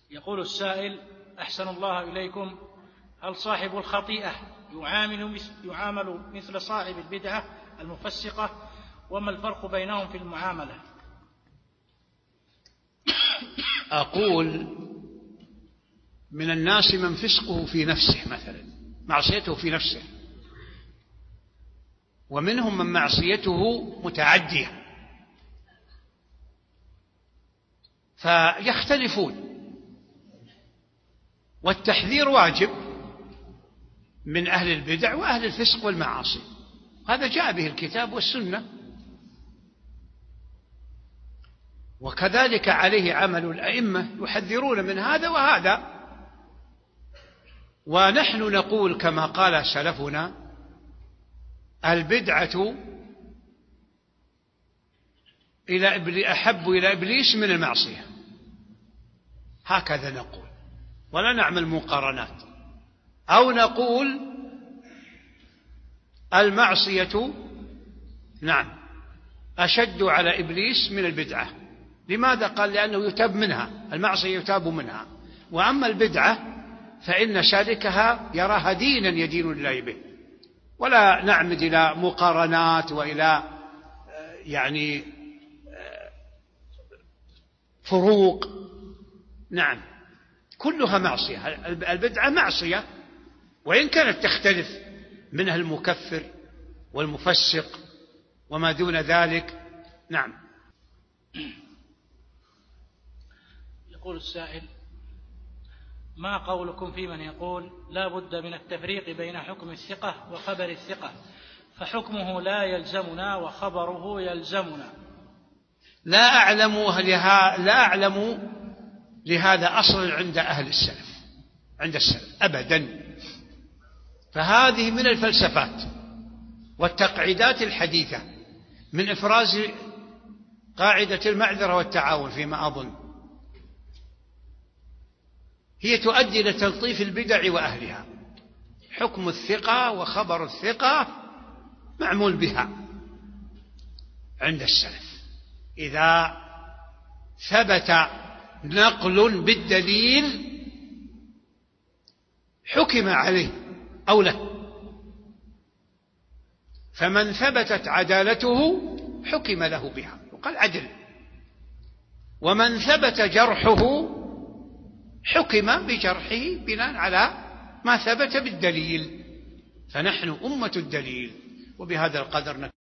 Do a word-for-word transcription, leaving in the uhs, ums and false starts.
يقول السائل: أحسن الله إليكم، هل صاحب الخطيئة يعامل يعامل مثل صاحب البدعة المفسقة؟ وما الفرق بينهم في المعاملة؟ أقول: من الناس من فسقه في نفسه، مثلا معصيته في نفسه، ومنهم من معصيته متعدية، فيختلفون، والتحذير واجب من أهل البدع وأهل الفسق والمعاصي، هذا جاء به الكتاب والسنة، وكذلك عليه عمل الأئمة يحذرون من هذا وهذا. ونحن نقول كما قال سلفنا: البدعة إلى أحب إلى إبليس من المعصية، هكذا نقول، ولا نعمل مقارنات. أو نقول: المعصية نعم أشد على إبليس من البدعة. لماذا؟ قال: لأنه يتاب منها، المعصية يتاب منها، وأما البدعة فإن سالكها يراها دينا يدين الله به. ولا نعمد إلى مقارنات وإلى يعني فروق، نعم كلها معصية، البدعة معصية، وإن كانت تختلف، منها المكفر والمفسق وما دون ذلك. نعم. يقول السائل: ما قولكم في من يقول لا بد من التفريق بين حكم الثقة وخبر الثقة، فحكمه لا يلزمنا وخبره يلزمنا؟ لا أعلم لها لا أعلم لهذا أصل عند أهل السلف، عند السلف أبدا. فهذه من الفلسفات والتقعيدات الحديثة، من إفراز قاعدة المعذرة والتعاون فيما أظن، هي تؤدي إلى تلطيف البدع وأهلها. حكم الثقة وخبر الثقة معمول بها عند السلف، إذا ثبت نقل بالدليل حكم عليه أو له، فمن ثبتت عدالته حكم له بها وقال عدل، ومن ثبت جرحه حكم بجرحه بناء على ما ثبت بالدليل. فنحن أمة الدليل، وبهذا القدر نكتفي.